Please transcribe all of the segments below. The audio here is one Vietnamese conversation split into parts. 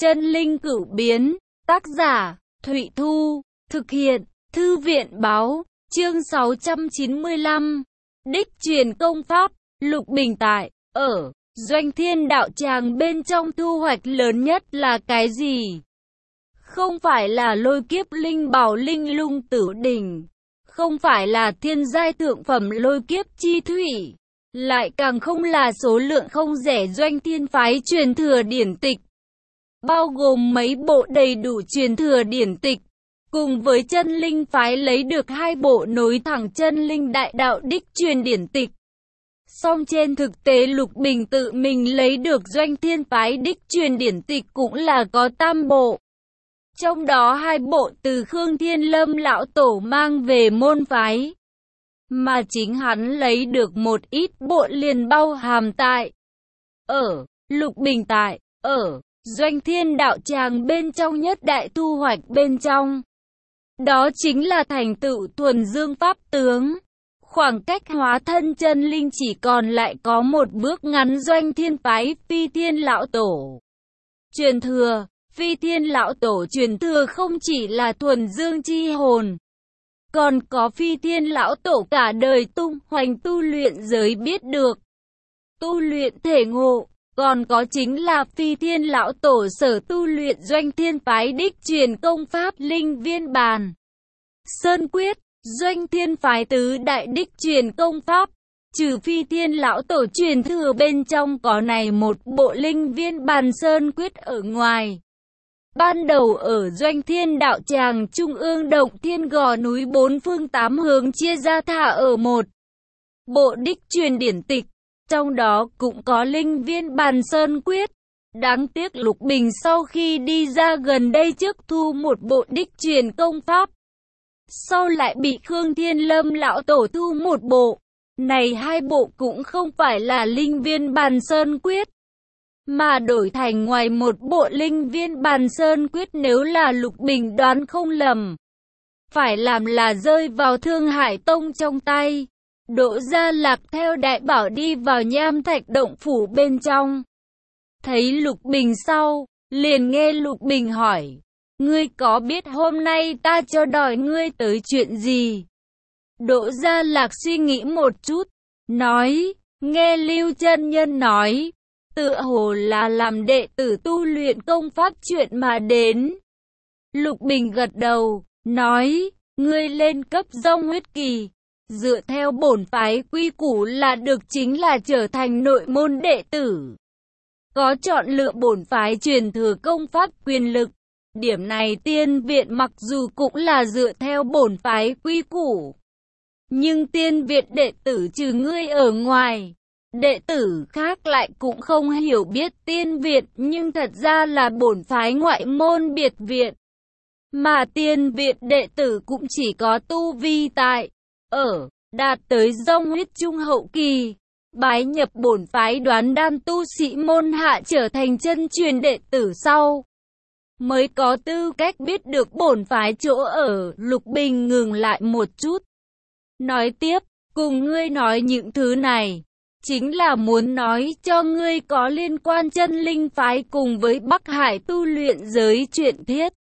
Chân linh cửu biến, tác giả, Thụy Thu, thực hiện, Thư viện báo, chương 695. Đích truyền công pháp, Lục Bình tại, ở, Doanh Thiên đạo tràng bên trong thu hoạch lớn nhất là cái gì? Không phải là lôi kiếp linh bảo linh lung tử đỉnh, không phải là thiên giai thượng phẩm lôi kiếp chi thủy, lại càng không là số lượng không rẻ Doanh Thiên phái truyền thừa điển tịch, bao gồm mấy bộ đầy đủ truyền thừa điển tịch, cùng với chân linh phái lấy được 2 bộ nối thẳng chân linh đại đạo đích truyền điển tịch. Song trên thực tế Lục Bình tự mình lấy được Doanh Thiên phái đích truyền điển tịch cũng là có 3 bộ. Trong đó 2 bộ từ Khương Thiên Lâm lão tổ mang về môn phái, mà chính hắn lấy được một ít bộ liền bao hàm tại ở Lục Bình tại ở Doanh Thiên đạo tràng bên trong nhất đại thu hoạch bên trong. Đó chính là thành tựu thuần dương pháp tướng. Khoảng cách hóa thân chân linh chỉ còn lại có một bước ngắn. Doanh Thiên phái Phi Thiên lão tổ truyền thừa. Phi Thiên lão tổ truyền thừa không chỉ là thuần dương chi hồn, còn có Phi Thiên lão tổ cả đời tung hoành tu luyện giới biết được, tu luyện thể ngộ, còn có chính là Phi Thiên lão tổ sở tu luyện Doanh Thiên phái đích truyền công pháp linh viên bàn Sơn quyết. Doanh Thiên phái tứ đại đích truyền công pháp, trừ Phi Thiên lão tổ truyền thừa bên trong có này một bộ linh viên bàn Sơn quyết ở ngoài, ban đầu ở Doanh Thiên đạo tràng trung ương động thiên gò núi 4 phương 8 hướng chia ra thả ở một bộ đích truyền điển tịch, trong đó cũng có linh viên bàn Sơn quyết. Đáng tiếc Lục Bình sau khi đi ra gần đây trước thu một bộ đích truyền công pháp, sau lại bị Khương Thiên Lâm lão tổ thu một bộ. Này 2 bộ cũng không phải là linh viên bàn Sơn quyết, mà đổi thành ngoài một bộ linh viên bàn Sơn quyết. Nếu là Lục Bình đoán không lầm, phải làm là rơi vào Thương Hải Tông trong tay. Đỗ Gia Lạc theo đại bảo đi vào Nham Thạch động phủ bên trong, thấy Lục Bình sau, liền nghe Lục Bình hỏi: ngươi có biết hôm nay ta cho đòi ngươi tới chuyện gì? Đỗ Gia Lạc suy nghĩ một chút, nói: nghe Lưu chân nhân nói, tựa hồ là làm đệ tử tu luyện công pháp chuyện mà đến. Lục Bình gật đầu, nói: ngươi lên cấp Dông huyết kỳ, dựa theo bổn phái quy củ là được chính là trở thành nội môn đệ tử, có chọn lựa bổn phái truyền thừa công pháp quyền lực. Điểm này tiên viện mặc dù cũng là dựa theo bổn phái quy củ, nhưng tiên viện đệ tử trừ ngươi ở ngoài, đệ tử khác lại cũng không hiểu biết tiên viện, nhưng thật ra là bổn phái ngoại môn biệt viện, mà tiên viện đệ tử cũng chỉ có tu vi tại ở đạt tới Dông huyết trung hậu kỳ, bái nhập bổn phái Đoán Đan tu sĩ môn hạ trở thành chân truyền đệ tử sau, mới có tư cách biết được bổn phái chỗ ở. Lục Bình ngừng lại một chút, nói tiếp: cùng ngươi nói những thứ này, chính là muốn nói cho ngươi có liên quan chân linh phái cùng với Bắc Hải tu luyện giới chuyện thiết.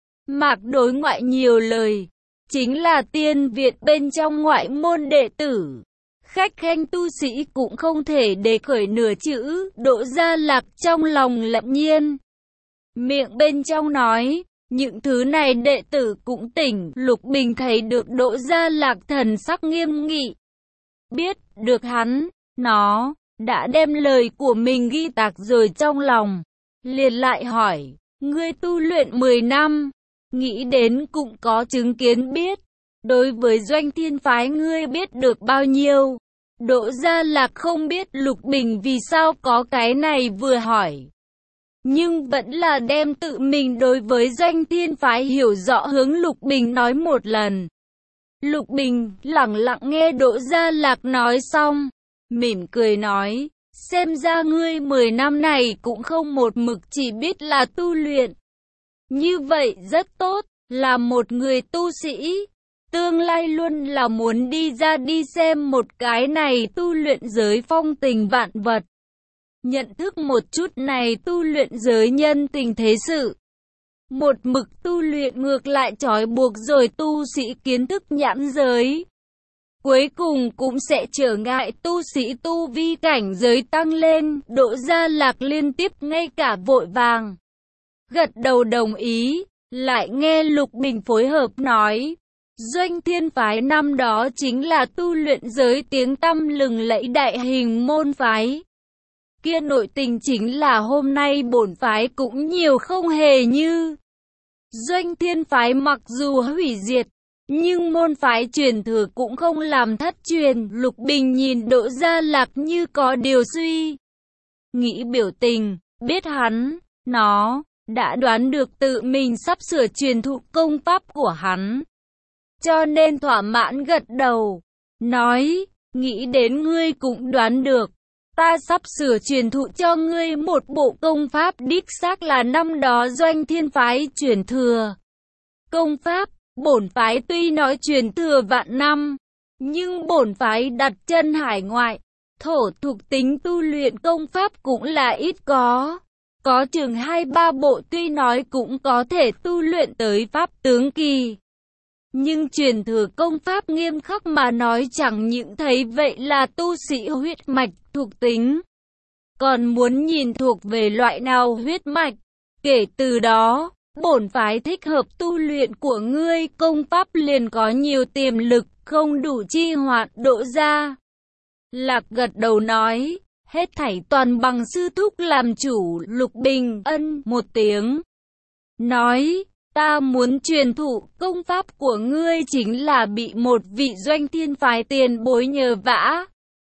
Mạc đối ngoại nhiều lời, chính là tiên viện bên trong ngoại môn đệ tử, khách khanh tu sĩ cũng không thể đề khởi nửa chữ. Đỗ Gia Lạc trong lòng lẩm nhiên, miệng bên trong nói: những thứ này đệ tử cũng tỉnh. Lục Bình thấy được Đỗ Gia Lạc thần sắc nghiêm nghị, biết được hắn nó đã đem lời của mình ghi tạc rồi trong lòng, liền lại hỏi: ngươi tu luyện 10 năm, nghĩ đến cũng có chứng kiến biết, đối với Doanh Thiên phái ngươi biết được bao nhiêu? Đỗ Gia Lạc không biết Lục Bình vì sao có cái này vừa hỏi, nhưng vẫn là đem tự mình đối với Doanh Thiên phái hiểu rõ hướng Lục Bình nói một lần. Lục Bình lẳng lặng nghe Đỗ Gia Lạc nói xong, mỉm cười nói: xem ra ngươi 10 năm này cũng không một mực chỉ biết là tu luyện. Như vậy rất tốt, là một người tu sĩ, tương lai luôn là muốn đi ra đi xem một cái này tu luyện giới phong tình vạn vật. Nhận thức một chút này tu luyện giới nhân tình thế sự. Một mực tu luyện ngược lại trói buộc rồi tu sĩ kiến thức nhãn giới. Cuối cùng cũng sẽ trở ngại tu sĩ tu vi cảnh giới tăng lên. Đỗ Gia Lạc liên tiếp ngay cả vội vàng gật đầu đồng ý, lại nghe Lục Bình phối hợp nói. Doanh Thiên Phái năm đó chính là tu luyện giới tiếng tăm lừng lẫy đại hình môn phái. Kia nội tình chính là hôm nay bổn phái cũng nhiều không hề như. Doanh Thiên Phái mặc dù hủy diệt, nhưng môn phái truyền thừa cũng không làm thất truyền. Lục Bình nhìn Đỗ Gia Lạc như có điều suy nghĩ biểu tình, biết nó đã đoán được tự mình sắp sửa truyền thụ công pháp của hắn. Cho nên thỏa mãn gật đầu, nói, nghĩ đến ngươi cũng đoán được. Ta sắp sửa truyền thụ cho ngươi một bộ công pháp đích xác là năm đó Doanh Thiên Phái truyền thừa. Công pháp, bổn phái tuy nói truyền thừa vạn năm, nhưng bổn phái đặt chân hải ngoại, thổ thuộc tính tu luyện công pháp cũng là ít có. Có chừng 2-3 bộ tuy nói cũng có thể tu luyện tới pháp tướng kỳ. Nhưng truyền thừa công pháp nghiêm khắc mà nói chẳng những thấy vậy là tu sĩ huyết mạch thuộc tính. Còn muốn nhìn thuộc về loại nào huyết mạch. Kể từ đó, bổn phái thích hợp tu luyện của ngươi công pháp liền có nhiều tiềm lực, không đủ chi hoạn. Đỗ Gia Lạc gật đầu nói, hết thảy toàn bằng sư thúc làm chủ. Lục Bình ân một tiếng, nói, ta muốn truyền thụ công pháp của ngươi chính là bị một vị Doanh Thiên Phái tiền bối nhờ vả.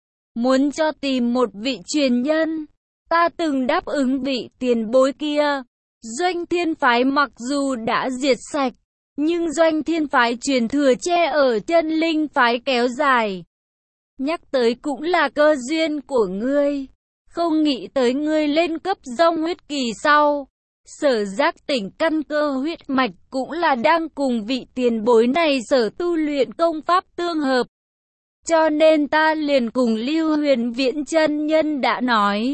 Muốn cho tìm một vị truyền nhân, ta từng đáp ứng vị tiền bối kia. Doanh Thiên Phái mặc dù đã diệt sạch, nhưng Doanh Thiên Phái truyền thừa che ở Chân Linh Phái kéo dài. Nhắc tới cũng là cơ duyên của ngươi, không nghĩ tới ngươi lên cấp Dông huyết kỳ sau. Sở giác tỉnh căn cơ huyết mạch cũng là đang cùng vị tiền bối này sở tu luyện công pháp tương hợp. Cho nên ta liền cùng Lưu Huyền Viễn chân nhân đã nói,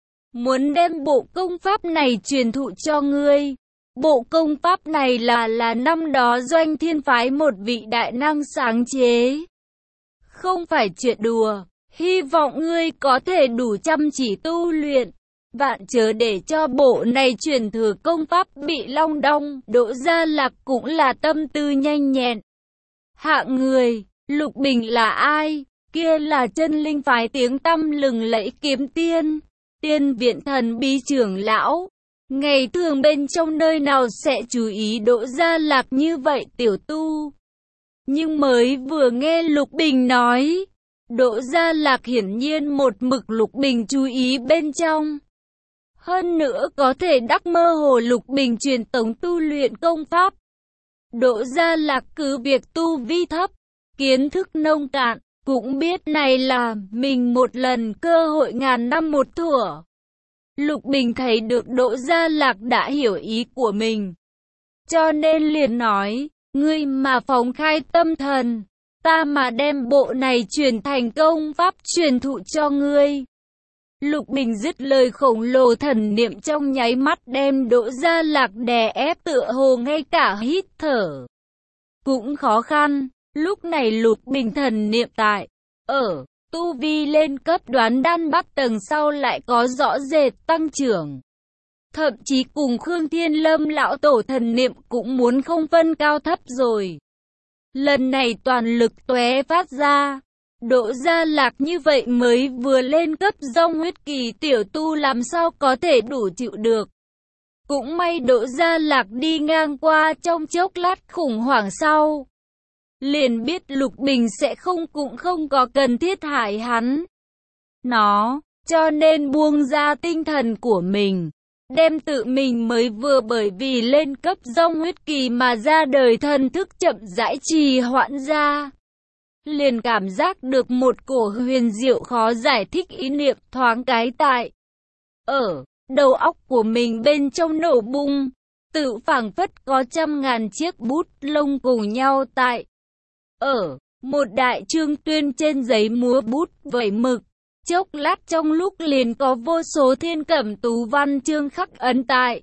muốn đem bộ công pháp này truyền thụ cho ngươi. Bộ công pháp này là năm đó Doanh Thiên Phái một vị đại năng sáng chế. Không phải chuyện đùa, hy vọng ngươi có thể đủ chăm chỉ tu luyện. Vạn chớ để cho bộ này truyền thừa công pháp bị long đong. Đỗ Gia Lạc cũng là tâm tư nhanh nhẹn. Hạng người, Lục Bình là ai? Kia là Chân Linh Phái tiếng tăm lừng lẫy kiếm tiên, tiên viện thần bí trưởng lão. Ngày thường bên trong nơi nào sẽ chú ý Đỗ Gia Lạc như vậy tiểu tu. Nhưng mới vừa nghe Lục Bình nói, Đỗ Gia Lạc hiển nhiên một mực Lục Bình chú ý bên trong. Hơn nữa có thể đắc mơ hồ Lục Bình truyền tống tu luyện công pháp. Đỗ Gia Lạc cứ việc tu vi thấp, kiến thức nông cạn, cũng biết này là mình một lần cơ hội ngàn năm một thủa. Lục Bình thấy được Đỗ Gia Lạc đã hiểu ý của mình, cho nên liền nói, ngươi mà phóng khai tâm thần, ta mà đem bộ này truyền thành công pháp truyền thụ cho ngươi. Lục Bình dứt lời khổng lồ thần niệm trong nháy mắt đem Đỗ Gia Lạc đè ép tựa hồ ngay cả hít thở cũng khó khăn. Lúc này Lục Bình thần niệm tại tu vi lên cấp đoán đan bắt tầng sau lại có rõ rệt tăng trưởng. Thậm chí cùng Khương Thiên Lâm lão tổ thần niệm cũng muốn không phân cao thấp rồi. Lần này toàn lực tóe phát ra. Đỗ Gia Lạc như vậy mới vừa lên cấp Dông huyết kỳ tiểu tu làm sao có thể đủ chịu được. Cũng may Đỗ Gia Lạc đi ngang qua trong chốc lát khủng hoảng sau. Liền biết Lục Bình sẽ cũng không có cần thiết hại hắn. Cho nên buông ra tinh thần của mình. Đem tự mình mới vừa bởi vì lên cấp Dông huyết kỳ mà ra đời thần thức chậm rãi trì hoãn ra. Liền cảm giác được một cổ huyền diệu khó giải thích ý niệm thoáng cái tại đầu óc của mình bên trong nổ bung, tự phảng phất có trăm ngàn chiếc bút lông cùng nhau tại một đại chương tuyên trên giấy múa bút vẩy mực, Chốc lát trong lúc liền có vô số thiên cẩm tú văn chương khắc ấn tại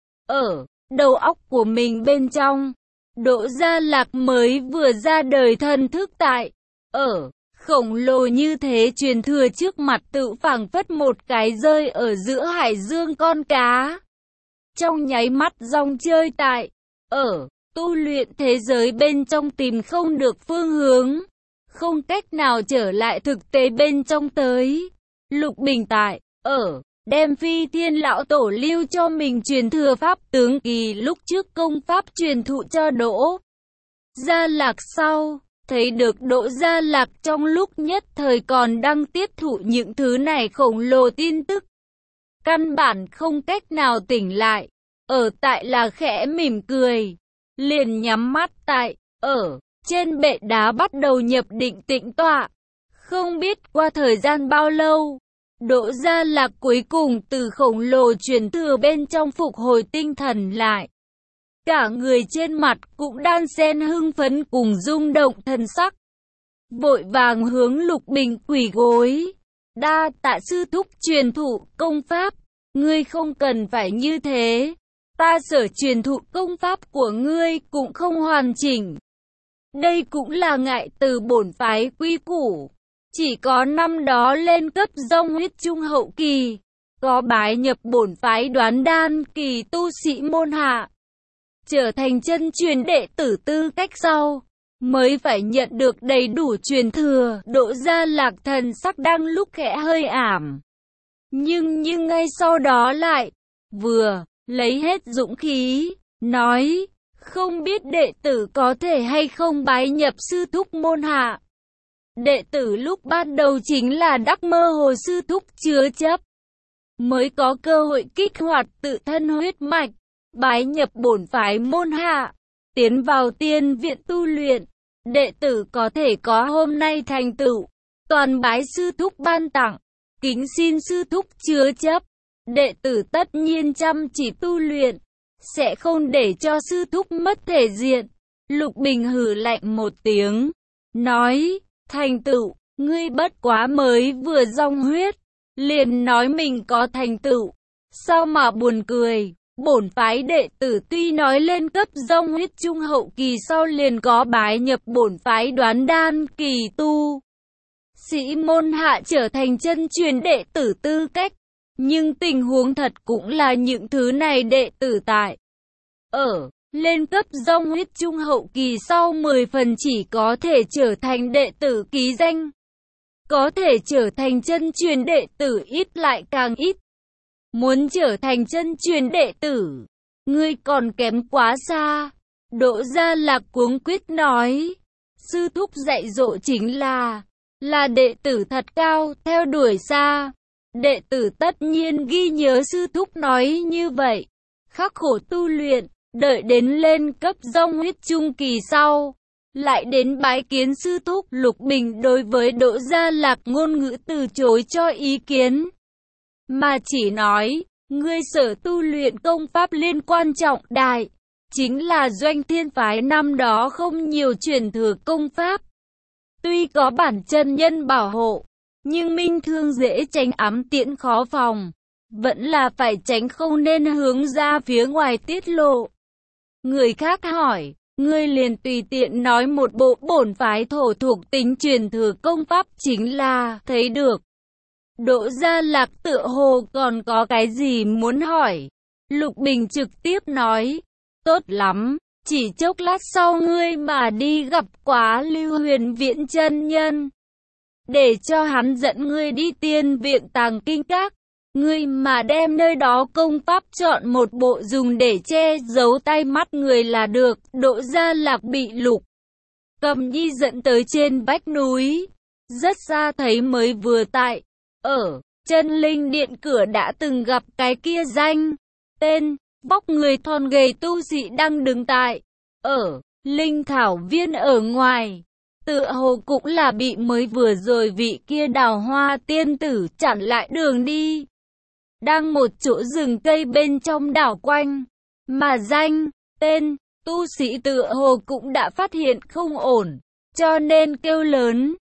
ở đầu óc của mình bên trong. Đỗ Gia Lạc mới vừa ra đời thần thức tại ở khổng lồ như thế truyền thừa trước mặt tự phảng phất một cái rơi ở giữa hải dương con cá. Trong nháy mắt dòng chơi tại ở tu luyện thế giới bên trong tìm không được phương hướng, không cách nào trở lại thực tế bên trong tới. Lục Bình tại ở đem Phi Thiên lão tổ lưu cho mình truyền thừa pháp tướng kỳ lúc trước công pháp truyền thụ cho Đỗ Gia Lạc sau, thấy được Đỗ Gia Lạc trong lúc nhất thời còn đang tiếp thụ những thứ này khổng lồ tin tức, căn bản không cách nào tỉnh lại. Ở tại là khẽ mỉm cười, liền nhắm mắt tại ở trên bệ đá bắt đầu nhập định tĩnh tọa. Không biết qua thời gian bao lâu, Đỗ Gia Lạc cuối cùng từ khổng lồ truyền thừa bên trong phục hồi tinh thần lại. Cả người trên mặt cũng đan xen hưng phấn cùng rung động thần sắc. Vội vàng hướng Lục Bình quỳ gối. Đa tạ sư thúc truyền thụ công pháp, ngươi không cần phải như thế. Ta sở truyền thụ công pháp của ngươi cũng không hoàn chỉnh. Đây cũng là ngại từ bổn phái quy củ. Chỉ có năm đó lên cấp dông huyết trung hậu kỳ, có bái nhập bổn phái Đoán Đan kỳ tu sĩ môn hạ, trở thành chân truyền đệ tử tư cách sau, mới phải nhận được đầy đủ truyền thừa. Đỗ Gia Lạc thần sắc đang lúc khẽ hơi ảm. Nhưng ngay sau đó lại, vừa lấy hết dũng khí, nói, không biết đệ tử có thể hay không bái nhập sư thúc môn hạ. Đệ tử lúc ban đầu chính là đắc mơ hồ sư thúc chứa chấp, mới có cơ hội kích hoạt tự thân huyết mạch, bái nhập bổn phái môn hạ, tiến vào tiên viện tu luyện. Đệ tử có thể có hôm nay thành tựu, toàn bái sư thúc ban tặng, kính xin sư thúc chứa chấp. Đệ tử tất nhiên chăm chỉ tu luyện, sẽ không để cho sư thúc mất thể diện. Lục Bình hừ lạnh một tiếng, nói, thành tựu, ngươi bất quá mới vừa dòng huyết, liền nói mình có thành tựu, sao mà buồn cười. Bổn phái đệ tử tuy nói lên cấp dông huyết trung hậu kỳ sau liền có bái nhập bổn phái Đoán Đan kỳ tu sĩ môn hạ trở thành chân truyền đệ tử tư cách, nhưng tình huống thật cũng là những thứ này đệ tử tại ở lên cấp dông huyết trung hậu kỳ sau 10 phần chỉ có thể trở thành đệ tử ký danh, có thể trở thành chân truyền đệ tử ít lại càng ít. Muốn trở thành chân truyền đệ tử, ngươi còn kém quá xa. Đỗ Gia Lạc cuống quýt nói, sư thúc dạy dỗ chính là đệ tử thật cao, theo đuổi xa. Đệ tử tất nhiên ghi nhớ sư thúc nói như vậy, khắc khổ tu luyện, đợi đến lên cấp dông huyết trung kỳ sau, lại đến bái kiến sư thúc. Lục Bình đối với Đỗ Gia Lạc ngôn ngữ từ chối cho ý kiến, mà chỉ nói, ngươi sở tu luyện công pháp liên quan trọng đại, chính là Doanh Thiên phái năm đó không nhiều truyền thừa công pháp. Tuy có bản chân nhân bảo hộ, nhưng minh thương dễ tránh, ám tiễn khó phòng, vẫn là phải tránh, không nên hướng ra phía ngoài tiết lộ. Người khác hỏi, ngươi liền tùy tiện nói một bộ bổn phái thổ thuộc tính truyền thừa công pháp chính là thấy được. Đỗ Gia Lạc tựa hồ còn có cái gì muốn hỏi. Lục Bình trực tiếp nói, tốt lắm, chỉ chốc lát sau ngươi mà đi gặp Quá Lưu Huyền Viễn chân nhân, để cho hắn dẫn ngươi đi tiên viện Tàng Kinh Các. Ngươi mà đem nơi đó công pháp chọn một bộ dùng để che giấu tay mắt người là được. Đỗ Gia Lạc bị Lục Cầm Nhi dẫn tới trên vách núi, rất xa thấy mới vừa tại ở Chân Linh Điện cửa đã từng gặp cái kia danh tên vóc người thon gầy tu sĩ đang đứng tại ở Linh Thảo Viên ở ngoài, tựa hồ cũng là bị mới vừa rồi vị kia Đào Hoa tiên tử chặn lại đường đi, đang một chỗ rừng cây bên trong đảo quanh, mà danh tên tu sĩ tựa hồ cũng đã phát hiện không ổn, cho nên kêu lớn.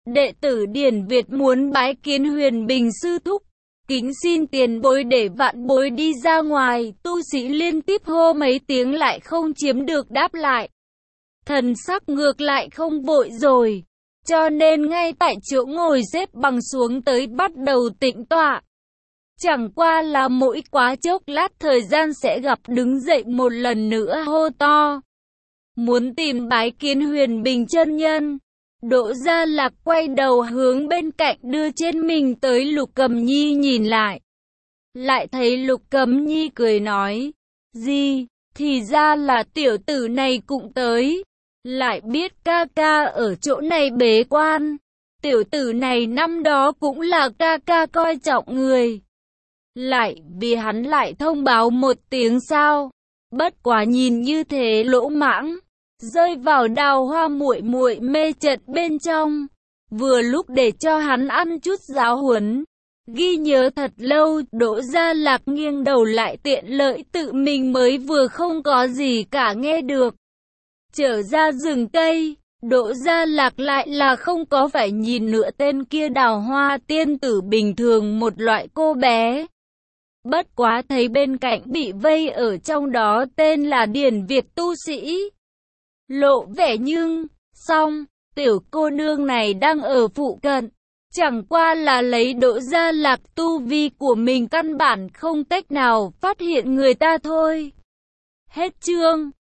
đệ tử Điển Việt muốn bái kiến Huyền Bình sư thúc. Kính xin tiền bối để vạn bối đi ra ngoài. Tu sĩ liên tiếp hô mấy tiếng lại không chiếm được đáp lại. Thần sắc ngược lại không vội rồi, cho nên ngay tại chỗ ngồi xếp bằng xuống tới bắt đầu tĩnh tọa. Chẳng qua là mỗi quá chốc lát thời gian sẽ gặp đứng dậy một lần nữa hô to. Muốn tìm bái kiến Huyền Bình chân nhân. Đỗ Gia Lạc quay đầu hướng bên cạnh đưa trên mình tới Lục Cầm Nhi nhìn lại. Lại thấy Lục Cầm Nhi cười nói. Gì, thì ra là tiểu tử này cũng tới. Lại biết ca ca ở chỗ này bế quan. Tiểu tử này năm đó cũng là ca ca coi trọng người. Lại vì hắn lại thông báo một tiếng sao. Bất quá nhìn như thế lỗ mãng. Rơi vào Đào Hoa muội muội mê trận bên trong. Vừa lúc để cho hắn ăn chút giáo huấn. Ghi nhớ thật lâu, Đỗ Gia Lạc nghiêng đầu lại tiện lợi tự mình mới vừa không có gì cả nghe được. Trở ra rừng cây, Đỗ Gia Lạc lại là không có phải nhìn nữa tên kia Đào Hoa tiên tử bình thường một loại cô bé. Bất quá thấy bên cạnh bị vây ở trong đó tên là Điển Việt tu sĩ. Lộ vẻ nhưng, xong, tiểu cô nương này đang ở phụ cận. Chẳng qua là lấy Đỗ Gia Lạc tu vi của mình căn bản không cách nào phát hiện người ta thôi. Hết chương.